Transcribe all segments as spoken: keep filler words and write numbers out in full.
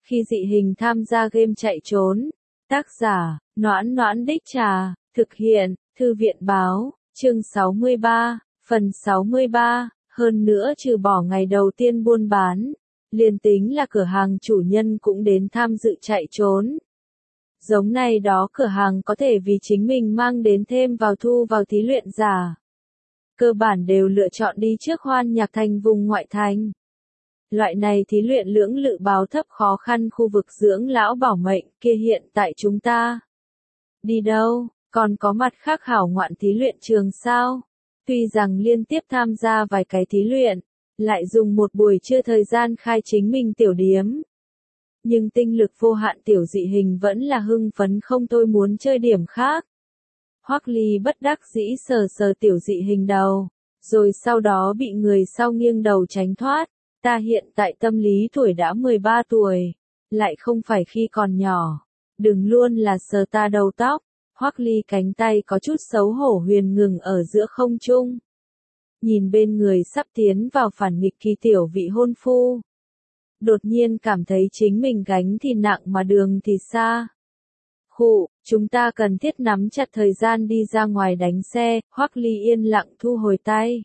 Khi dị hình tham gia game chạy trốn. Tác giả, Noãn Noãn Đích Trà, thực hiện, Thư viện Báo, chương sáu mươi ba, phần sáu mươi ba, hơn nữa trừ bỏ ngày đầu tiên buôn bán, liền tính là cửa hàng chủ nhân cũng đến tham dự chạy trốn. Giống này đó cửa hàng có thể vì chính mình mang đến thêm vào thu vào thí luyện giả. Cơ bản đều lựa chọn đi trước Hoan Nhạc Thành vùng ngoại thành. Loại này thí luyện lưỡng lự báo thấp khó khăn khu vực dưỡng lão bảo mệnh kia hiện tại chúng ta. Đi đâu, còn có mặt khác hảo ngoạn thí luyện trường sao? Tuy rằng liên tiếp tham gia vài cái thí luyện, lại dùng một buổi trưa thời gian khai chính mình tiểu điếm. Nhưng tinh lực vô hạn tiểu dị hình vẫn là hưng phấn không thôi muốn chơi điểm khác. Hoắc Ly bất đắc dĩ sờ sờ tiểu dị hình đầu, rồi sau đó bị người sau nghiêng đầu tránh thoát. Ta hiện tại tâm lý tuổi đã mười ba tuổi, lại không phải khi còn nhỏ. Đừng luôn là sờ ta đầu tóc. Hoắc Ly cánh tay có chút xấu hổ huyền ngừng ở giữa không trung. Nhìn bên người sắp tiến vào phản nghịch kỳ tiểu vị hôn phu. Đột nhiên cảm thấy chính mình gánh thì nặng mà đường thì xa. Khụ, chúng ta cần thiết nắm chặt thời gian đi ra ngoài đánh xe. Hoắc Ly yên lặng thu hồi tay.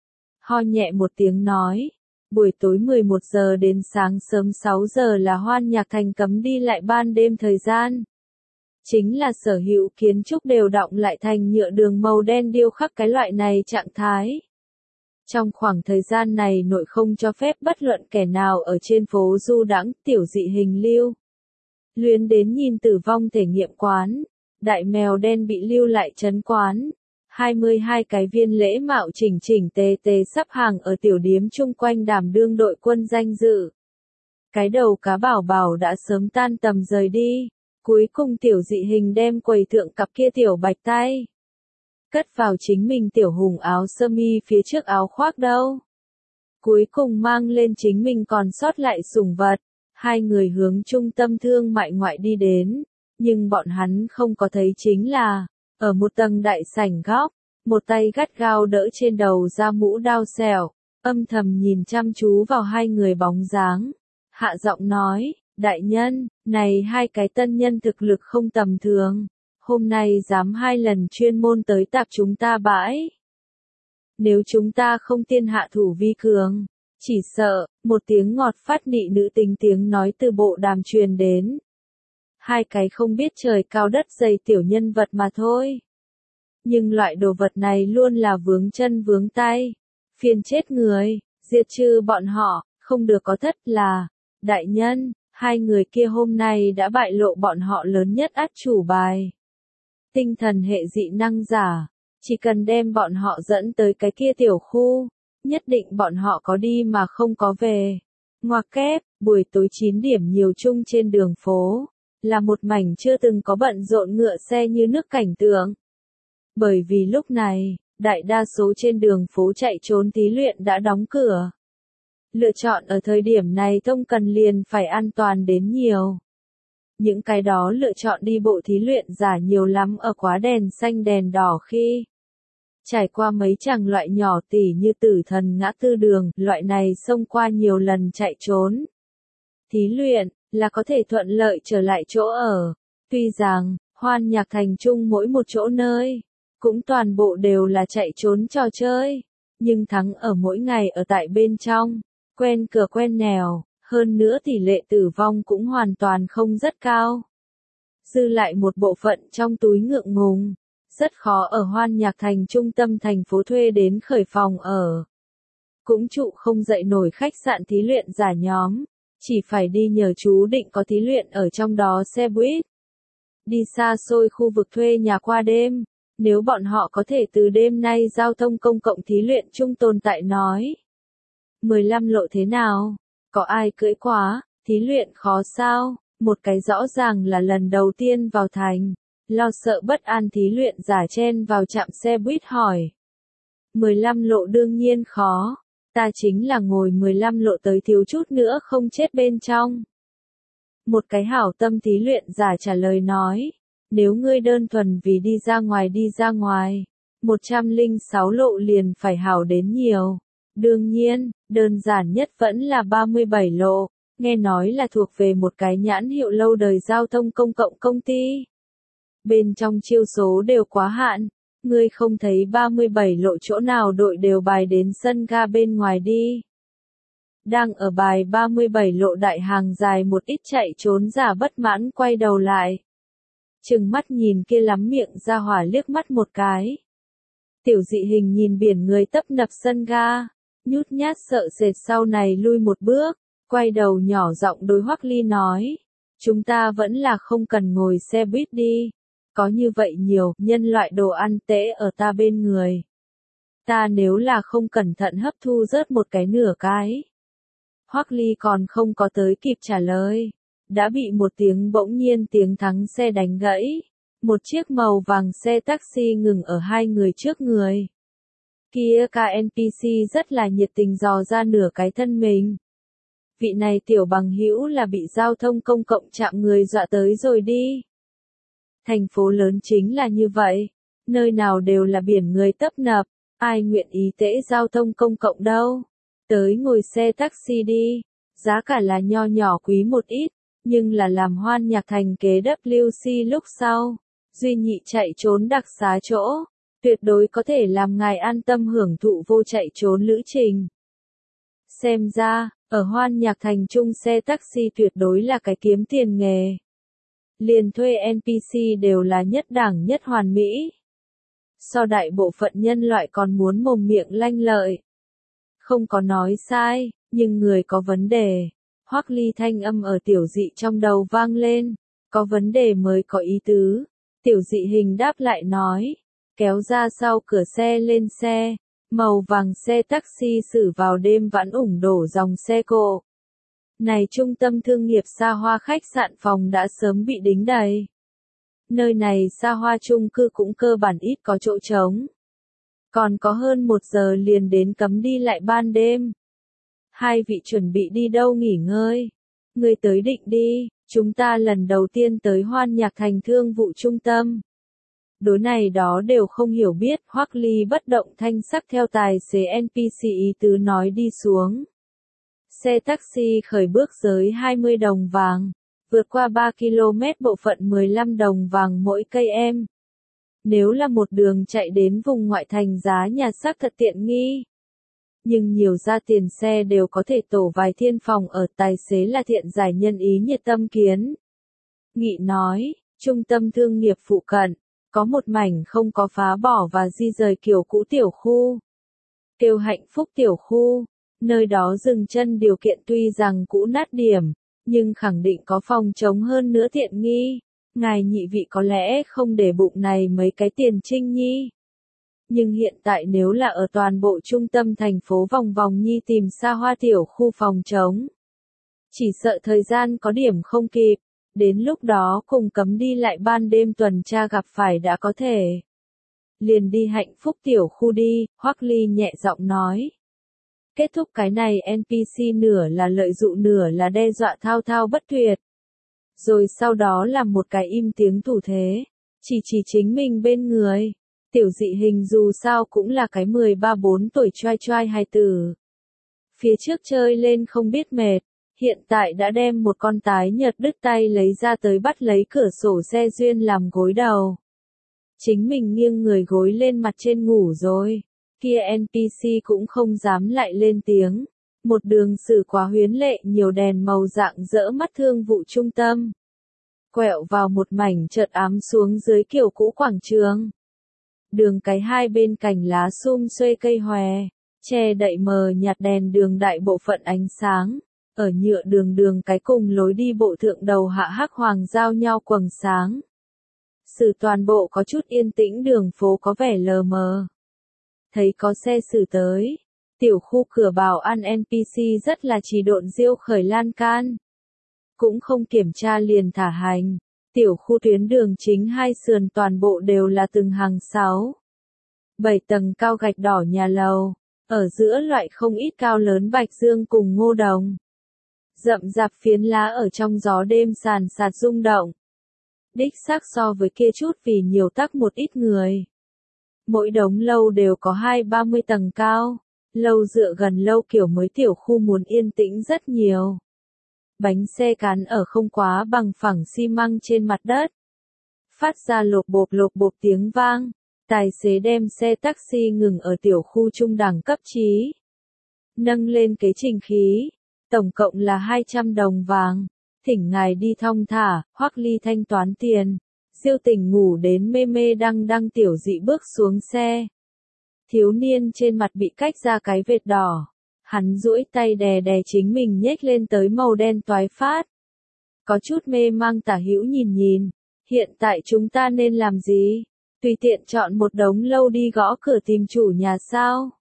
Ho nhẹ một tiếng nói. Buổi tối mười một giờ đến sáng sớm sáu giờ là Hoan Nhạc Thành cấm đi lại ban đêm thời gian. Chính là sở hữu kiến trúc đều đọng lại thành nhựa đường màu đen điêu khắc cái loại này trạng thái. Trong khoảng thời gian này nội không cho phép bất luận kẻ nào ở trên phố du đãng. Tiểu dị hình lưu luyến đến nhìn tử vong thể nghiệm quán. Đại mèo đen bị lưu lại trấn quán. hai mươi hai cái viên lễ mạo chỉnh chỉnh tề tề sắp hàng ở tiểu điếm chung quanh đảm đương đội quân danh dự. Cái đầu cá bảo bảo đã sớm tan tầm rời đi. Cuối cùng tiểu dị hình đem quầy thượng cặp kia tiểu bạch tay. Cất vào chính mình tiểu hùng áo sơ mi phía trước áo khoác đâu. Cuối cùng mang lên chính mình còn sót lại sủng vật. Hai người hướng trung tâm thương mại ngoại đi đến. Nhưng bọn hắn không có thấy chính là, ở một tầng đại sảnh góc, một tay gắt gao đỡ trên đầu ra mũ đao xẻo, âm thầm nhìn chăm chú vào hai người bóng dáng. Hạ giọng nói, đại nhân, này hai cái tân nhân thực lực không tầm thường. Hôm nay dám hai lần chuyên môn tới tạp chúng ta bãi. Nếu chúng ta không tiên hạ thủ vi cường, chỉ sợ, một tiếng ngọt phát nị nữ tính tiếng nói từ bộ đàm truyền đến. Hai cái không biết trời cao đất dày tiểu nhân vật mà thôi. Nhưng loại đồ vật này luôn là vướng chân vướng tay. Phiền chết người, diệt trừ bọn họ, không được có thất là. Đại nhân, hai người kia hôm nay đã bại lộ bọn họ lớn nhất át chủ bài. Tinh thần hệ dị năng giả, chỉ cần đem bọn họ dẫn tới cái kia tiểu khu, nhất định bọn họ có đi mà không có về. Ngoặc kép, buổi tối chín điểm nhiều chung trên đường phố, là một mảnh chưa từng có bận rộn ngựa xe như nước cảnh tượng. Bởi vì lúc này, đại đa số trên đường phố chạy trốn thí luyện đã đóng cửa. Lựa chọn ở thời điểm này thông cần liền phải an toàn đến nhiều. Những cái đó lựa chọn đi bộ thí luyện giả nhiều lắm ở quá đèn xanh đèn đỏ khi. Trải qua mấy chàng loại nhỏ tỉ như tử thần ngã tư đường, loại này xông qua nhiều lần chạy trốn. Thí luyện, là có thể thuận lợi trở lại chỗ ở. Tuy rằng, Hoan Nhạc Thành chung mỗi một chỗ nơi, cũng toàn bộ đều là chạy trốn trò chơi. Nhưng thắng ở mỗi ngày ở tại bên trong, quen cửa quen nẻo, hơn nữa tỷ lệ tử vong cũng hoàn toàn không rất cao. Dư lại một bộ phận trong túi ngượng ngùng, rất khó ở Hoan Nhạc Thành trung tâm thành phố thuê đến khởi phòng ở. Cũng trụ không dậy nổi khách sạn thí luyện giả nhóm, chỉ phải đi nhờ chú định có thí luyện ở trong đó xe buýt. Đi xa xôi khu vực thuê nhà qua đêm, nếu bọn họ có thể từ đêm nay giao thông công cộng thí luyện chung tồn tại nói. mười lăm lộ thế nào? Có ai cưỡi quá? Thí luyện khó sao? Một cái rõ ràng là lần đầu tiên vào thành. Lo sợ bất an thí luyện giả chen vào trạm xe buýt hỏi. mười lăm lộ đương nhiên khó. Ta chính là ngồi mười lăm lộ tới thiếu chút nữa không chết bên trong. Một cái hảo tâm thí luyện giả trả lời nói. Nếu ngươi đơn thuần vì đi ra ngoài đi ra ngoài, một trăm lẻ sáu lộ liền phải hảo đến nhiều. Đương nhiên, đơn giản nhất vẫn là ba mươi bảy lộ. nghe nói là thuộc về một cái nhãn hiệu lâu đời giao thông công cộng công ty. Bên trong chiêu số đều quá hạn, ngươi không thấy ba mươi bảy lộ chỗ nào đội đều bài đến sân ga bên ngoài đi. Đang ở bài ba mươi bảy lộ đại hàng dài một ít chạy trốn giả bất mãn quay đầu lại. Trừng mắt nhìn kia lắm miệng ra hỏa liếc mắt một cái. Tiểu dị hình nhìn biển người tấp nập sân ga, nhút nhát sợ sệt sau này lui một bước, quay đầu nhỏ giọng đối Hoắc Ly nói. Chúng ta vẫn là không cần ngồi xe buýt đi. Có như vậy nhiều nhân loại đồ ăn tễ ở ta bên người. Ta nếu là không cẩn thận hấp thu rớt một cái nửa cái. Hoắc Ly còn không có tới kịp trả lời. Đã bị một tiếng bỗng nhiên tiếng thắng xe đánh gãy. Một chiếc màu vàng xe taxi ngừng ở hai người trước người. Kia ca en pê xê rất là nhiệt tình dò ra nửa cái thân mình. Vị này tiểu bằng hữu là bị giao thông công cộng chạm người dọa tới rồi đi. Thành phố lớn chính là như vậy. Nơi nào đều là biển người tấp nập. Ai nguyện ý tễ giao thông công cộng đâu. Tới ngồi xe taxi đi. Giá cả là nho nhỏ quý một ít. Nhưng là làm Hoan Nhạc Thành kế W C lúc sau. Duy nhị chạy trốn đặc xá chỗ. Tuyệt đối có thể làm ngài an tâm hưởng thụ vô chạy trốn lữ trình. Xem ra, ở Hoan Nhạc Thành chung xe taxi tuyệt đối là cái kiếm tiền nghề. Liền thuê en pê xê đều là nhất đẳng nhất hoàn mỹ. So đại bộ phận nhân loại còn muốn mồm miệng lanh lợi. Không có nói sai, nhưng người có vấn đề. Hoắc Ly thanh âm ở tiểu dị trong đầu vang lên. Có vấn đề mới có ý tứ. Tiểu dị hình đáp lại nói. Kéo ra sau cửa xe lên xe. Màu vàng xe taxi xử vào đêm vãn ủng đổ dòng xe cộ. Này trung tâm thương nghiệp xa hoa khách sạn phòng đã sớm bị đính đầy. Nơi này xa hoa chung cư cũng cơ bản ít có chỗ trống. Còn có hơn một giờ liền đến cấm đi lại ban đêm. Hai vị chuẩn bị đi đâu nghỉ ngơi? Người tới định đi, chúng ta lần đầu tiên tới Hoan Nhạc Thành thương vụ trung tâm. Đối này đó đều không hiểu biết, Hoắc Ly bất động thanh sắc theo tài xế en pê xê ý tứ nói đi xuống. Xe taxi khởi bước giới hai mươi đồng vàng, vượt qua ba ki lô mét bộ phận mười lăm đồng vàng mỗi cây em. Nếu là một đường chạy đến vùng ngoại thành giá nhà xác thật tiện nghi. Nhưng nhiều ra tiền xe đều có thể tổ vài thiên phòng ở, tài xế là thiện giải nhân ý nhiệt tâm kiến. Nghị nói, trung tâm thương nghiệp phụ cận, có một mảnh không có phá bỏ và di rời kiểu cũ tiểu khu. Kêu Hạnh Phúc tiểu khu, nơi đó dừng chân điều kiện tuy rằng cũ nát điểm, nhưng khẳng định có phòng trống hơn nữa tiện nghi. Ngài nhị vị có lẽ không để bụng này mấy cái tiền trinh nhi. Nhưng hiện tại nếu là ở toàn bộ trung tâm thành phố vòng vòng nhi tìm xa hoa tiểu khu phòng trống. Chỉ sợ thời gian có điểm không kịp, đến lúc đó cùng cấm đi lại ban đêm tuần tra gặp phải đã có thể. Liền đi Hạnh Phúc tiểu khu đi, Hoắc Ly nhẹ giọng nói. Kết thúc cái này en pê xê nửa là lợi dụ nửa là đe dọa thao thao bất tuyệt. Rồi sau đó làm một cái im tiếng thủ thế, chỉ chỉ chính mình bên người. Tiểu dị hình dù sao cũng là cái mười ba bốn tuổi choai choai hài tử. Phía trước chơi lên không biết mệt, hiện tại đã đem một con tái nhợt đứt tay lấy ra tới bắt lấy cửa sổ xe duyên làm gối đầu. Chính mình nghiêng người gối lên mặt trên ngủ rồi. Kia en pê xê cũng không dám lại lên tiếng. Một đường xử quá huyến lệ nhiều đèn màu dạng dỡ mắt thương vụ trung tâm. Quẹo vào một mảnh chợt ám xuống dưới kiểu cũ quảng trường. Đường cái hai bên cành lá sum xuê cây hòe, che đậy mờ nhạt đèn đường đại bộ phận ánh sáng. Ở nhựa đường đường cái cùng lối đi bộ thượng đầu hạ hắc hoàng giao nhau quầng sáng. Sử toàn bộ có chút yên tĩnh, đường phố có vẻ lờ mờ. Thấy có xe xử tới. Tiểu khu cửa bảo an en pê xê rất là trì độn diêu khởi lan can. Cũng không kiểm tra liền thả hành. Tiểu khu tuyến đường chính hai sườn toàn bộ đều là từng hàng sáu, bảy tầng cao gạch đỏ nhà lầu. Ở giữa loại không ít cao lớn bạch dương cùng ngô đồng. Rậm rạp phiến lá ở trong gió đêm sàn sạt rung động. Đích xác so với kia chút vì nhiều tắc một ít người. Mỗi đống lâu đều có hai ba mươi tầng cao. Lâu dựa gần lâu kiểu mới tiểu khu muốn yên tĩnh rất nhiều. bánh xe cán ở không quá bằng phẳng xi măng trên mặt đất. Phát ra lộp bộp lộp bộp tiếng vang, tài xế đem xe taxi ngừng ở tiểu khu trung đẳng cấp trí. Nâng lên kế trình khí, tổng cộng là hai trăm đồng vàng, thỉnh ngài đi thong thả, Hoắc Ly thanh toán tiền. Diêu Tình ngủ đến mê mê đăng đăng tiểu dị bước xuống xe. Thiếu niên trên mặt bị cách ra cái vệt đỏ. Hắn duỗi tay đè đè chính mình nhếch lên tới màu đen toái phát. Có chút mê mang tả hữu nhìn nhìn. Hiện tại chúng ta nên làm gì? Tùy tiện chọn một đống lâu đi gõ cửa tìm chủ nhà sao?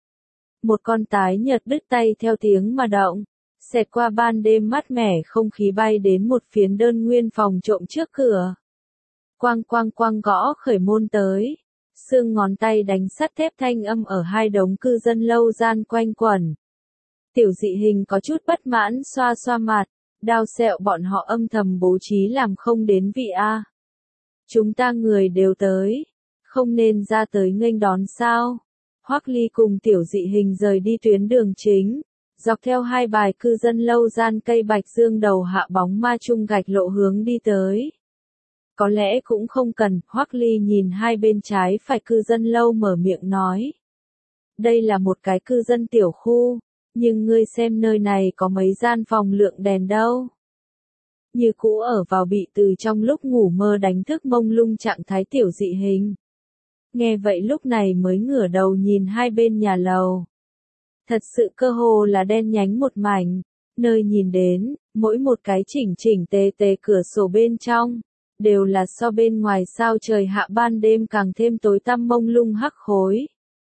Một con tái nhợt đứt tay theo tiếng mà động. Xẹt qua ban đêm mát mẻ không khí bay đến một phiến đơn nguyên phòng trộm trước cửa. Quang quang quang gõ khởi môn tới. Xương ngón tay đánh sắt thép thanh âm ở hai đống cư dân lâu gian quanh quẩn. Tiểu dị hình có chút bất mãn xoa xoa mặt, đao sẹo bọn họ âm thầm bố trí làm không đến vị A. Chúng ta người đều tới, không nên ra tới nghênh đón sao. Hoắc Ly cùng tiểu dị hình rời đi tuyến đường chính, dọc theo hai bài cư dân lâu gian cây bạch dương đầu hạ bóng ma trung gạch lộ hướng đi tới. Có lẽ cũng không cần, Hoắc Ly nhìn hai bên trái phải cư dân lâu mở miệng nói. Đây là một cái cư dân tiểu khu, nhưng ngươi xem nơi này có mấy gian phòng lượng đèn đâu. Như cũ ở vào bị từ trong lúc ngủ mơ đánh thức mông lung trạng thái tiểu dị hình. Nghe vậy lúc này mới ngửa đầu nhìn hai bên nhà lầu. Thật sự cơ hồ là đen nhánh một mảnh, nơi nhìn đến, mỗi một cái chỉnh chỉnh tề tề cửa sổ bên trong, đều là so bên ngoài sao trời hạ ban đêm càng thêm tối tăm mông lung hắc khối.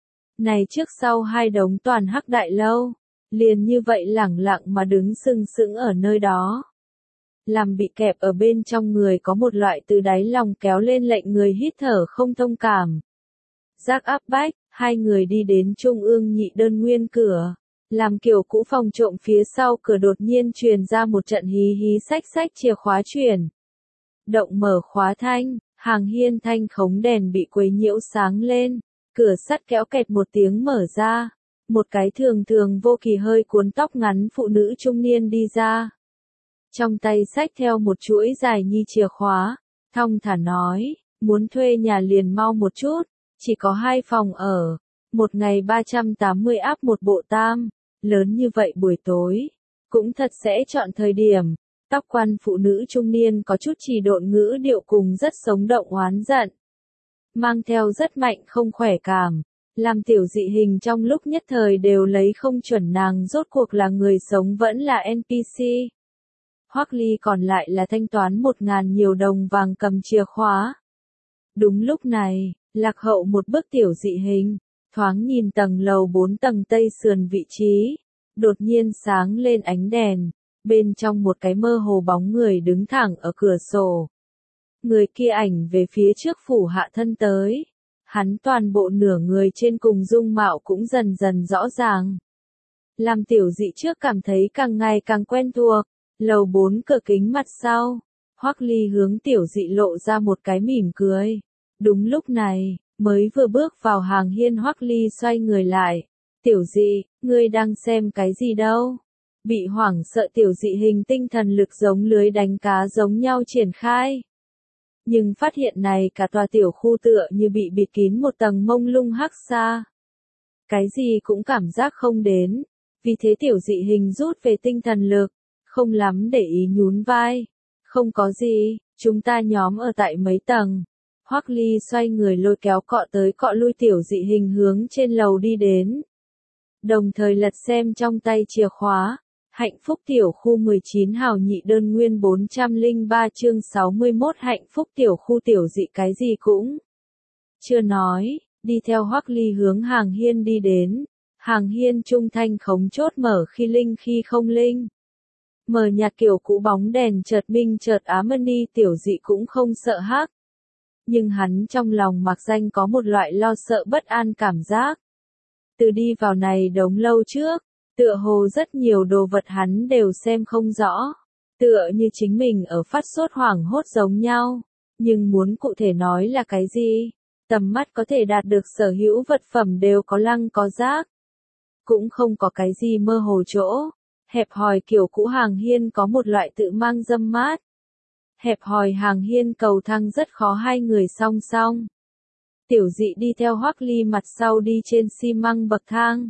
Này trước sau hai đống toàn hắc đại lâu, liền như vậy lẳng lặng mà đứng sừng sững ở nơi đó. Làm bị kẹp ở bên trong người có một loại từ đáy lòng kéo lên lệnh người hít thở không thông cảm. Giác áp bách, hai người đi đến trung ương nhị đơn nguyên cửa, làm kiểu cũ phòng trộm phía sau cửa đột nhiên truyền ra một trận hí hí xách xách chìa khóa chuyển. Động mở khóa thanh, hàng hiên thanh khống đèn bị quấy nhiễu sáng lên, cửa sắt kéo kẹt một tiếng mở ra, một cái thường thường vô kỳ hơi cuốn tóc ngắn phụ nữ trung niên đi ra. Trong tay xách theo một chuỗi dài nhi chìa khóa, thong thả nói, muốn thuê nhà liền mau một chút, chỉ có hai phòng ở, một ngày ba trăm tám mươi áp một bộ tam, lớn như vậy buổi tối, cũng thật sẽ chọn thời điểm. Tóc quan phụ nữ trung niên có chút trì độn ngữ điệu cùng rất sống động oán giận. Mang theo rất mạnh không khỏe cảm, làm tiểu dị hình trong lúc nhất thời đều lấy không chuẩn nàng rốt cuộc là người sống vẫn là en pê xê. Hoắc Ly còn lại là thanh toán một ngàn nhiều đồng vàng cầm chìa khóa. Đúng lúc này, lạc hậu một bước tiểu dị hình, thoáng nhìn tầng lầu bốn tầng tây sườn vị trí, đột nhiên sáng lên ánh đèn. Bên trong một cái mơ hồ bóng người đứng thẳng ở cửa sổ. Người kia ảnh về phía trước phủ hạ thân tới. Hắn toàn bộ nửa người trên cùng dung mạo cũng dần dần rõ ràng. Làm tiểu dị trước cảm thấy càng ngày càng quen thuộc. Lầu bốn cửa kính mặt sau. Hoắc Ly hướng tiểu dị lộ ra một cái mỉm cười. Đúng lúc này, mới vừa bước vào hàng hiên Hoắc Ly xoay người lại. Tiểu dị, ngươi đang xem cái gì đâu? Bị hoảng sợ tiểu dị hình tinh thần lực giống lưới đánh cá giống nhau triển khai. Nhưng phát hiện này cả tòa tiểu khu tựa như bị bịt kín một tầng mông lung hắc xa. Cái gì cũng cảm giác không đến, vì thế tiểu dị hình rút về tinh thần lực, không lắm để ý nhún vai. Không có gì, chúng ta nhóm ở tại mấy tầng. Hoắc Ly xoay người lôi kéo cọ tới cọ lui tiểu dị hình hướng trên lầu đi đến. Đồng thời lật xem trong tay chìa khóa. Hạnh phúc tiểu khu mười chín hào nhị đơn nguyên bốn trăm lẻ ba chương sáu mươi mốt hạnh phúc tiểu khu tiểu dị cái gì cũng chưa nói, đi theo Hoắc Ly hướng hàng hiên đi đến. Hàng hiên trung thanh khống chốt mở khi linh khi không linh. Mở nhạt kiểu cũ bóng đèn chợt minh chợt ám-ni tiểu dị cũng không sợ hắc. Nhưng hắn trong lòng mặc danh có một loại lo sợ bất an cảm giác. Từ đi vào này đống lâu trước, tựa hồ rất nhiều đồ vật hắn đều xem không rõ. Tựa như chính mình ở phát sốt hoảng hốt giống nhau. Nhưng muốn cụ thể nói là cái gì? Tầm mắt có thể đạt được sở hữu vật phẩm đều có lăng có giác. Cũng không có cái gì mơ hồ chỗ. Hẹp hòi kiểu cũ hàng hiên có một loại tự mang dâm mát. Hẹp hòi hàng hiên cầu thang rất khó hai người song song. Tiểu Dị đi theo Hoắc Ly mặt sau đi trên xi măng bậc thang.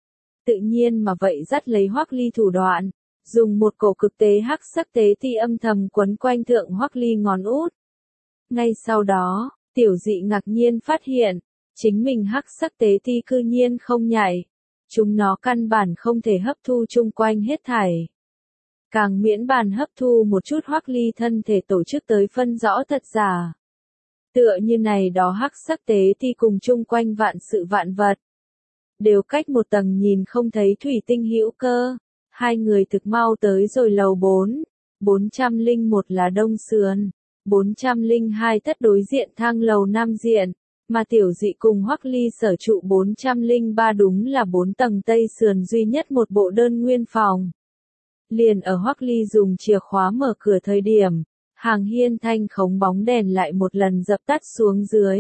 Tự nhiên mà vậy dắt lấy Hoắc Ly thủ đoạn, dùng một cổ cực tế hắc sắc tế ti âm thầm quấn quanh thượng Hoắc Ly ngón út. Ngay sau đó, Tiểu Dị ngạc nhiên phát hiện, chính mình hắc sắc tế ti cư nhiên không nhảy. Chúng nó căn bản không thể hấp thu chung quanh hết thảy. Càng miễn bàn hấp thu một chút Hoắc Ly thân thể tổ chức tới phân rõ thật giả. Tựa như này đó hắc sắc tế ti cùng chung quanh vạn sự vạn vật. Đều cách một tầng nhìn không thấy thủy tinh hữu cơ. Hai người thực mau tới rồi lầu bốn. bốn trăm lẻ một là đông sườn. bốn trăm lẻ hai tất đối diện thang lầu nam diện. Mà Tiểu Dị cùng Hoắc Ly sở trụ bốn trăm lẻ ba đúng là bốn tầng tây sườn duy nhất một bộ đơn nguyên phòng. Liền ở Hoắc Ly dùng chìa khóa mở cửa thời điểm, hàng hiên thanh khống bóng đèn lại một lần dập tắt xuống dưới.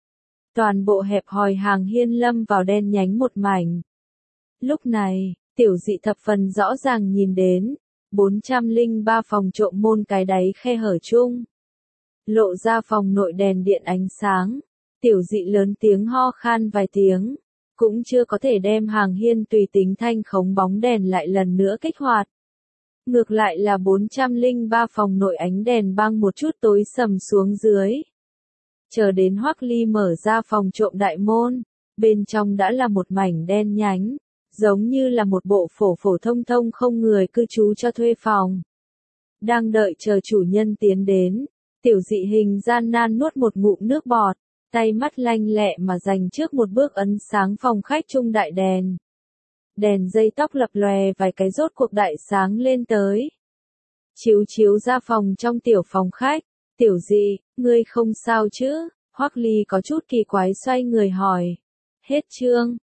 Toàn bộ hẹp hòi hàng hiên lâm vào đen nhánh một mảnh. Lúc này, Tiểu Dị thập phần rõ ràng nhìn đến, bốn trăm lẻ ba phòng trộm môn cái đáy khe hở chung. Lộ ra phòng nội đèn điện ánh sáng. Tiểu Dị lớn tiếng ho khan vài tiếng, cũng chưa có thể đem hàng hiên tùy tính thanh khống bóng đèn lại lần nữa kích hoạt. Ngược lại là bốn trăm lẻ ba phòng nội ánh đèn băng một chút tối sầm xuống dưới. Chờ đến Hoắc Ly mở ra phòng trộm đại môn, bên trong đã là một mảnh đen nhánh, giống như là một bộ phổ phổ thông thông không người cư trú cho thuê phòng. Đang đợi chờ chủ nhân tiến đến, Tiểu Dị hình gian nan nuốt một ngụm nước bọt. Tay mắt lanh lẹ mà dành trước một bước ấn sáng phòng khách trung đại đèn. Đèn dây tóc lập lòe vài cái rốt cuộc đại sáng lên tới. Chiếu chiếu ra phòng trong tiểu phòng khách. Tiểu Dị, ngươi không sao chứ? Hoắc Ly có chút kỳ quái xoay người hỏi. Hết chương.